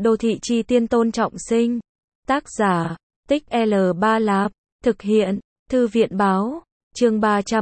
Đô thị chi tiên Tôn Trọng Sinh. Tác giả, Tích L3 Lạp. Thực hiện, Thư viện báo. Chương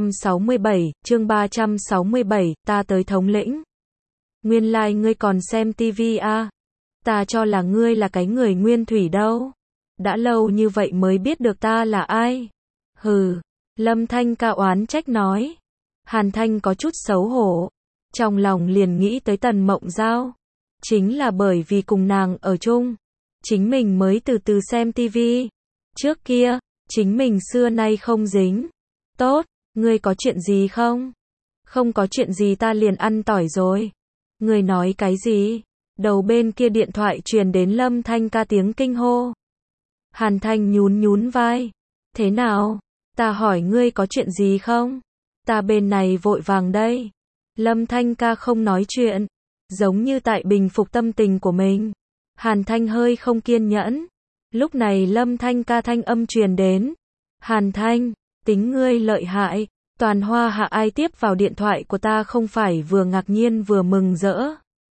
367, ta tới thống lĩnh. Nguyên lai ngươi còn xem tivi à? Ta cho là ngươi là cái người nguyên thủy đâu. Đã lâu như vậy mới biết được ta là ai. Hừ, Lâm Thanh Ca oán trách nói. Hàn Thanh có chút xấu hổ. Trong lòng liền nghĩ tới Tần Mộng Giao. Chính là bởi vì cùng nàng ở chung, chính mình mới từ từ xem tivi. Trước kia, chính mình xưa nay không dính. Tốt, ngươi có chuyện gì không? Không có chuyện gì ta liền ăn tỏi rồi. Ngươi nói cái gì? Đầu bên kia điện thoại truyền đến Lâm Thanh Ca tiếng kinh hô. Hàn Thanh nhún vai. Thế nào? Ta hỏi ngươi có chuyện gì không? Ta bên này vội vàng đây. Lâm Thanh Ca không nói chuyện, giống như tại bình phục tâm tình của mình. Hàn Thanh hơi không kiên nhẫn. Lúc này Lâm Thanh Ca thanh âm truyền đến. Hàn Thanh, tính ngươi lợi hại. Toàn Hoa Hạ ai tiếp vào điện thoại của ta không phải vừa ngạc nhiên vừa mừng rỡ.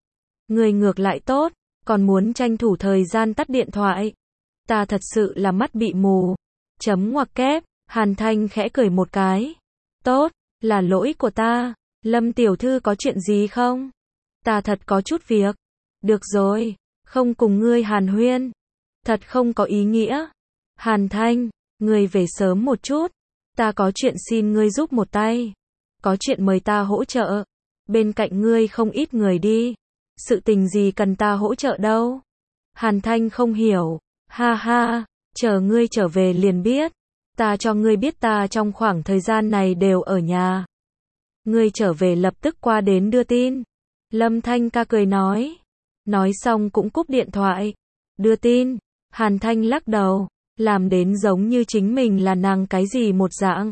Ngươi ngược lại tốt, còn muốn tranh thủ thời gian tắt điện thoại. Ta thật sự là mắt bị mù. Chấm ngoặc kép, Hàn Thanh khẽ cười một cái. Tốt, là lỗi của ta. Lâm tiểu thư có chuyện gì không? Ta thật có chút việc. Được rồi, không cùng ngươi hàn huyên. Thật không có ý nghĩa. Hàn Thanh, ngươi về sớm một chút. Ta có chuyện xin ngươi giúp một tay. Có chuyện mời ta hỗ trợ. Bên cạnh ngươi không ít người đi. Sự tình gì cần ta hỗ trợ đâu? Hàn Thanh không hiểu. Ha ha, chờ ngươi trở về liền biết. Ta cho ngươi biết ta trong khoảng thời gian này đều ở nhà. Ngươi trở về lập tức qua đến đưa tin. Lâm Thanh Ca cười nói. Nói xong cũng cúp điện thoại. Đưa tin. Hàn Thanh lắc đầu. Làm đến giống như chính mình là nàng cái gì một dạng.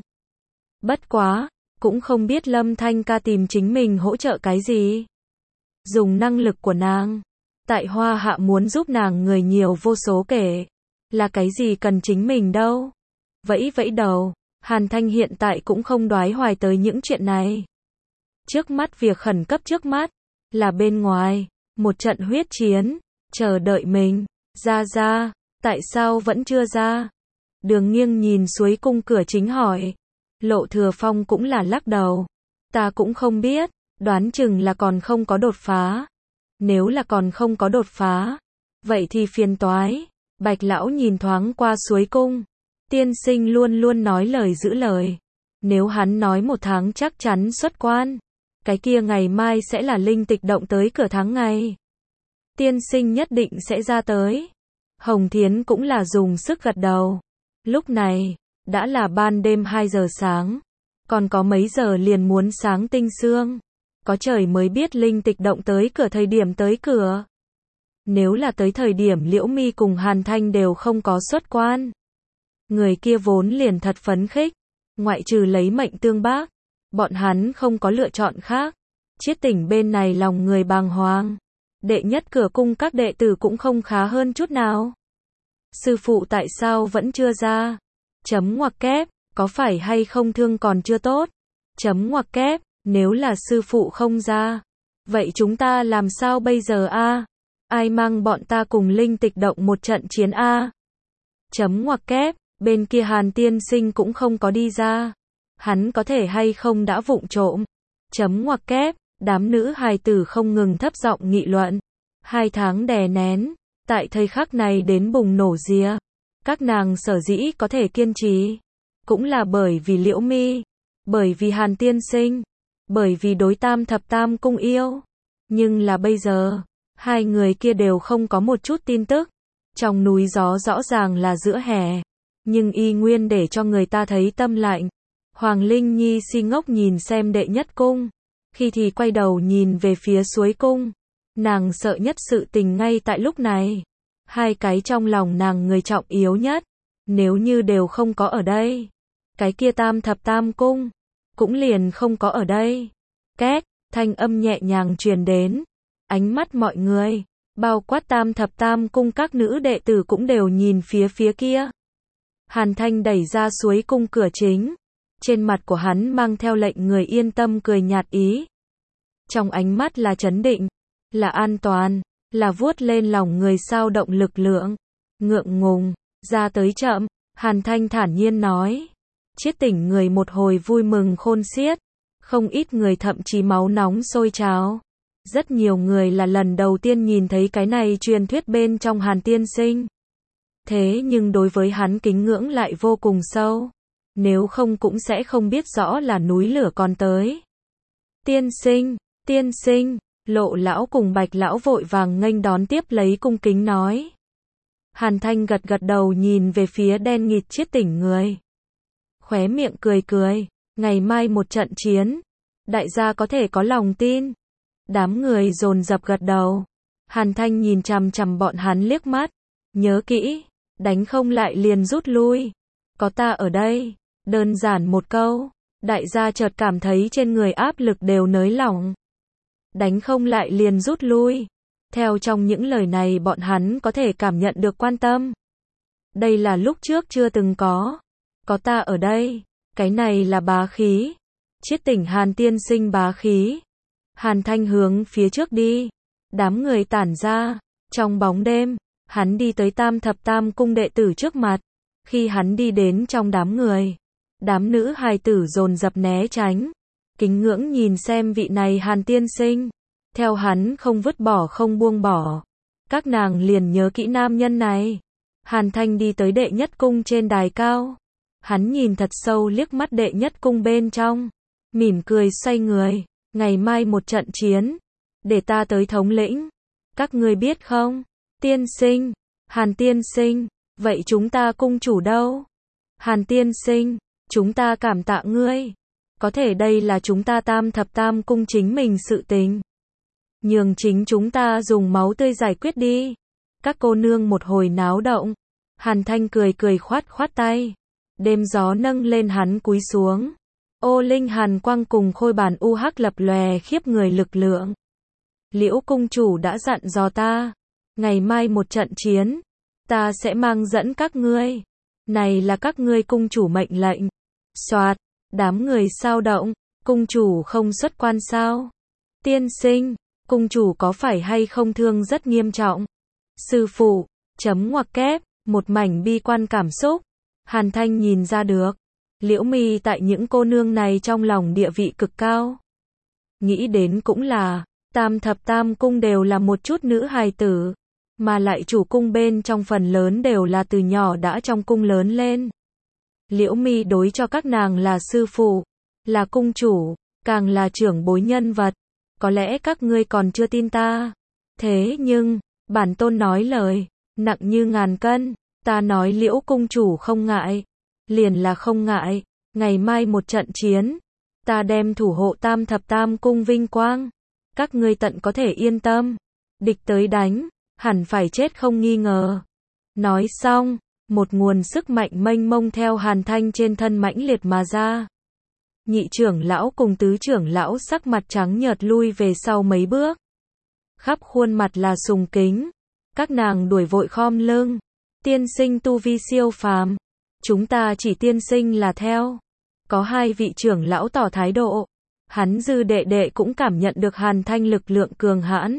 Bất quá, cũng không biết Lâm Thanh Ca tìm chính mình hỗ trợ cái gì. Dùng năng lực của nàng. Tại Hoa Hạ muốn giúp nàng người nhiều vô số kể. Là cái gì cần chính mình đâu. Vẫy đầu. Hàn Thanh hiện tại cũng không đoái hoài tới những chuyện này. Trước mắt việc khẩn cấp trước mắt là bên ngoài một trận huyết chiến, chờ đợi mình. Ra, tại sao vẫn chưa ra? Đường Nghiêng nhìn suối cung cửa chính hỏi. Lộ Thừa Phong cũng là lắc đầu. Ta cũng không biết, đoán chừng là còn không có đột phá. Nếu là còn không có đột phá, vậy thì phiền toái. Bạch lão nhìn thoáng qua suối cung. Tiên sinh luôn luôn nói lời giữ lời. Nếu hắn nói 1 tháng chắc chắn xuất quan, cái kia ngày mai sẽ là linh tịch động tới cửa tháng ngày. Tiên sinh nhất định sẽ ra tới. Hồng Thiến cũng là dùng sức gật đầu. Lúc này, đã là ban đêm 2 giờ sáng. Còn có mấy giờ liền muốn sáng tinh sương. Có trời mới biết linh tịch động tới cửa thời điểm tới cửa. Nếu là tới thời điểm Liễu Mi cùng Hàn Thanh đều không có xuất quan. Người kia vốn liền thật phấn khích. Ngoại trừ lấy mệnh tương bác, bọn hắn không có lựa chọn khác. Chiết Tỉnh bên này lòng người bàng hoàng. Đệ nhất cửa cung các đệ tử cũng không khá hơn chút nào. Sư phụ tại sao vẫn chưa ra? Chấm ngoặc kép, có phải hay không thương còn chưa tốt? Chấm ngoặc kép, nếu là sư phụ không ra, vậy chúng ta làm sao bây giờ a? Ai mang bọn ta cùng linh tịch động một trận chiến a? Chấm ngoặc kép, bên kia Hàn tiên sinh cũng không có đi ra. Hắn có thể hay không đã vụng trộm? Chấm ngoặc kép, đám nữ hài tử không ngừng thấp giọng nghị luận. 2 tháng đè nén, tại thời khắc này đến bùng nổ rìa. Các nàng sở dĩ có thể kiên trì, cũng là bởi vì Liễu Mi, bởi vì Hàn tiên sinh, bởi vì đối Tam Thập Tam cung yêu. Nhưng là bây giờ, hai người kia đều không có một chút tin tức. Trong núi gió rõ ràng là giữa hè, nhưng y nguyên để cho người ta thấy tâm lạnh. Hoàng Linh Nhi si ngốc nhìn xem đệ nhất cung, khi thì quay đầu nhìn về phía suối cung. Nàng sợ nhất sự tình ngay tại lúc này. 2 cái trong lòng nàng người trọng yếu nhất, nếu như đều không có ở đây, cái kia Tam Thập Tam cung cũng liền không có ở đây. Két, thanh âm nhẹ nhàng truyền đến. Ánh mắt mọi người, bao quát Tam Thập Tam cung các nữ đệ tử cũng đều nhìn phía kia. Hàn Thanh đẩy ra suối cung cửa chính. Trên mặt của hắn mang theo lệnh người yên tâm cười nhạt ý. Trong ánh mắt là trấn định, là an toàn, là vuốt lên lòng người sao động lực lượng. Ngượng ngùng, ra tới chậm, Hàn Thanh thản nhiên nói. Chiết Tỉnh người một hồi vui mừng khôn xiết, không ít người thậm chí máu nóng sôi trào. Rất nhiều người là lần đầu tiên nhìn thấy cái này truyền thuyết bên trong Hàn tiên sinh. Thế nhưng đối với hắn kính ngưỡng lại vô cùng sâu. Nếu không cũng sẽ không biết rõ là núi lửa còn tới. Tiên sinh, Lộ lão cùng Bạch lão vội vàng nghênh đón tiếp lấy cung kính nói. Hàn Thanh gật gật đầu nhìn về phía đen nghịt Chiết Tỉnh người. Khóe miệng cười cười, ngày mai một trận chiến, đại gia có thể có lòng tin. Đám người dồn dập gật đầu. Hàn Thanh nhìn chằm chằm bọn hắn liếc mắt, nhớ kỹ, đánh không lại liền rút lui. Có ta ở đây, đơn giản một câu, đại gia chợt cảm thấy trên người áp lực đều nới lỏng. Đánh không lại liền rút lui. Theo trong những lời này bọn hắn có thể cảm nhận được quan tâm. Đây là lúc trước chưa từng có. Có ta ở đây, cái này là bá khí. Chiết Tỉnh Hàn tiên sinh bá khí. Hàn Thanh hướng phía trước đi. Đám người tản ra. Trong bóng đêm, hắn đi tới Tam Thập Tam cung đệ tử trước mặt. Khi hắn đi đến trong đám người, đám nữ hài tử dồn dập né tránh. Kính ngưỡng nhìn xem vị này Hàn tiên sinh. Theo hắn không vứt bỏ không buông bỏ. Các nàng liền nhớ kỹ nam nhân này. Hàn Thanh đi tới đệ nhất cung trên đài cao. Hắn nhìn thật sâu liếc mắt đệ nhất cung bên trong. Mỉm cười xoay người. Ngày mai một trận chiến. Để ta tới thống lĩnh. Các ngươi biết không? Tiên sinh. Hàn tiên sinh. Vậy chúng ta cung chủ đâu? Hàn tiên sinh. Chúng ta cảm tạ ngươi. Có thể đây là chúng ta Tam Thập Tam cung chính mình sự tình. Nhường chính chúng ta dùng máu tươi giải quyết đi. Các cô nương một hồi náo động. Hàn Thanh cười cười khoát khoát tay. Đêm gió nâng lên hắn cúi xuống. Ô linh hàn quang cùng khôi bản u hắc lập lòe khiếp người lực lượng. Liễu cung chủ đã dặn dò ta. Ngày mai một trận chiến. Ta sẽ mang dẫn các ngươi. Này là các ngươi cung chủ mệnh lệnh. Soạt. Đám người sao động. Cung chủ không xuất quan sao? Tiên sinh. Cung chủ có phải hay không thương rất nghiêm trọng? Sư phụ. Chấm ngoặc kép. Một mảnh bi quan cảm xúc. Hàn Thanh nhìn ra được. Liễu Mi tại những cô nương này trong lòng địa vị cực cao. Nghĩ đến cũng là, Tam Thập Tam cung đều là một chút nữ hài tử, mà lại chủ cung bên trong phần lớn đều là từ nhỏ đã trong cung lớn lên. Liễu Mi đối cho các nàng là sư phụ, là cung chủ, càng là trưởng bối nhân vật. Có lẽ các ngươi còn chưa tin ta. Thế nhưng, bản tôn nói lời, nặng như ngàn cân. Ta nói Liễu cung chủ không ngại. Liền là không ngại. Ngày mai một trận chiến. Ta đem thủ hộ Tam Thập Tam cung vinh quang. Các ngươi tận có thể yên tâm. Địch tới đánh. Hẳn phải chết không nghi ngờ. Nói xong. Một nguồn sức mạnh mênh mông theo Hàn Thanh trên thân mãnh liệt mà ra. Nhị trưởng lão cùng tứ trưởng lão sắc mặt trắng nhợt lui về sau mấy bước. Khắp khuôn mặt là sùng kính. Các nàng đuổi vội khom lưng. Tiên sinh tu vi siêu phàm. Chúng ta chỉ tiên sinh là theo. Có hai vị trưởng lão tỏ thái độ. Hắn dư đệ đệ cũng cảm nhận được Hàn Thanh lực lượng cường hãn.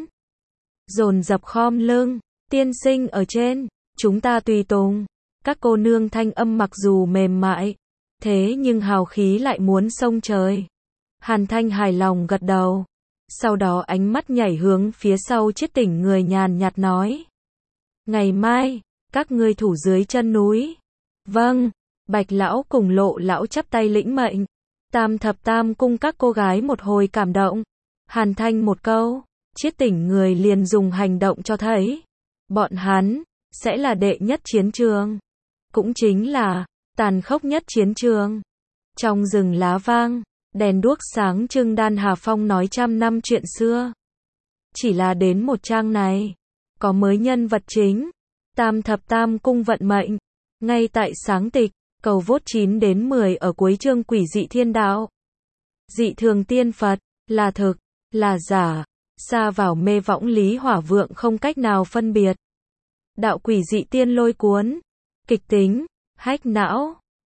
Dồn dập khom lưng. Tiên sinh ở trên. Chúng ta tùy tùng. Các cô nương thanh âm mặc dù mềm mại. Thế nhưng hào khí lại muốn xông trời. Hàn Thanh hài lòng gật đầu. Sau đó ánh mắt nhảy hướng phía sau Chiết Tỉnh người nhàn nhạt nói. Ngày mai, các ngươi thủ dưới chân núi. Vâng, Bạch lão cùng Lộ lão chắp tay lĩnh mệnh. Tam Thập Tam cung các cô gái một hồi cảm động. Hàn Thanh một câu, Chiết Tỉnh người liền dùng hành động cho thấy. Bọn hắn, sẽ là đệ nhất chiến trường. Cũng chính là, tàn khốc nhất chiến trường. Trong rừng lá vang, đèn đuốc sáng trưng Đan Hà Phong nói trăm năm chuyện xưa. Chỉ là đến một trang này, có mới nhân vật chính. Tam Thập Tam cung vận mệnh. Ngay tại sáng tịch, cầu vốt 9 đến 10 ở cuối chương Quỷ dị thiên đạo. Dị thường tiên Phật, là thực, là giả, xa vào mê võng lý hỏa vượng không cách nào phân biệt. Đạo quỷ dị tiên lôi cuốn, kịch tính, hách não.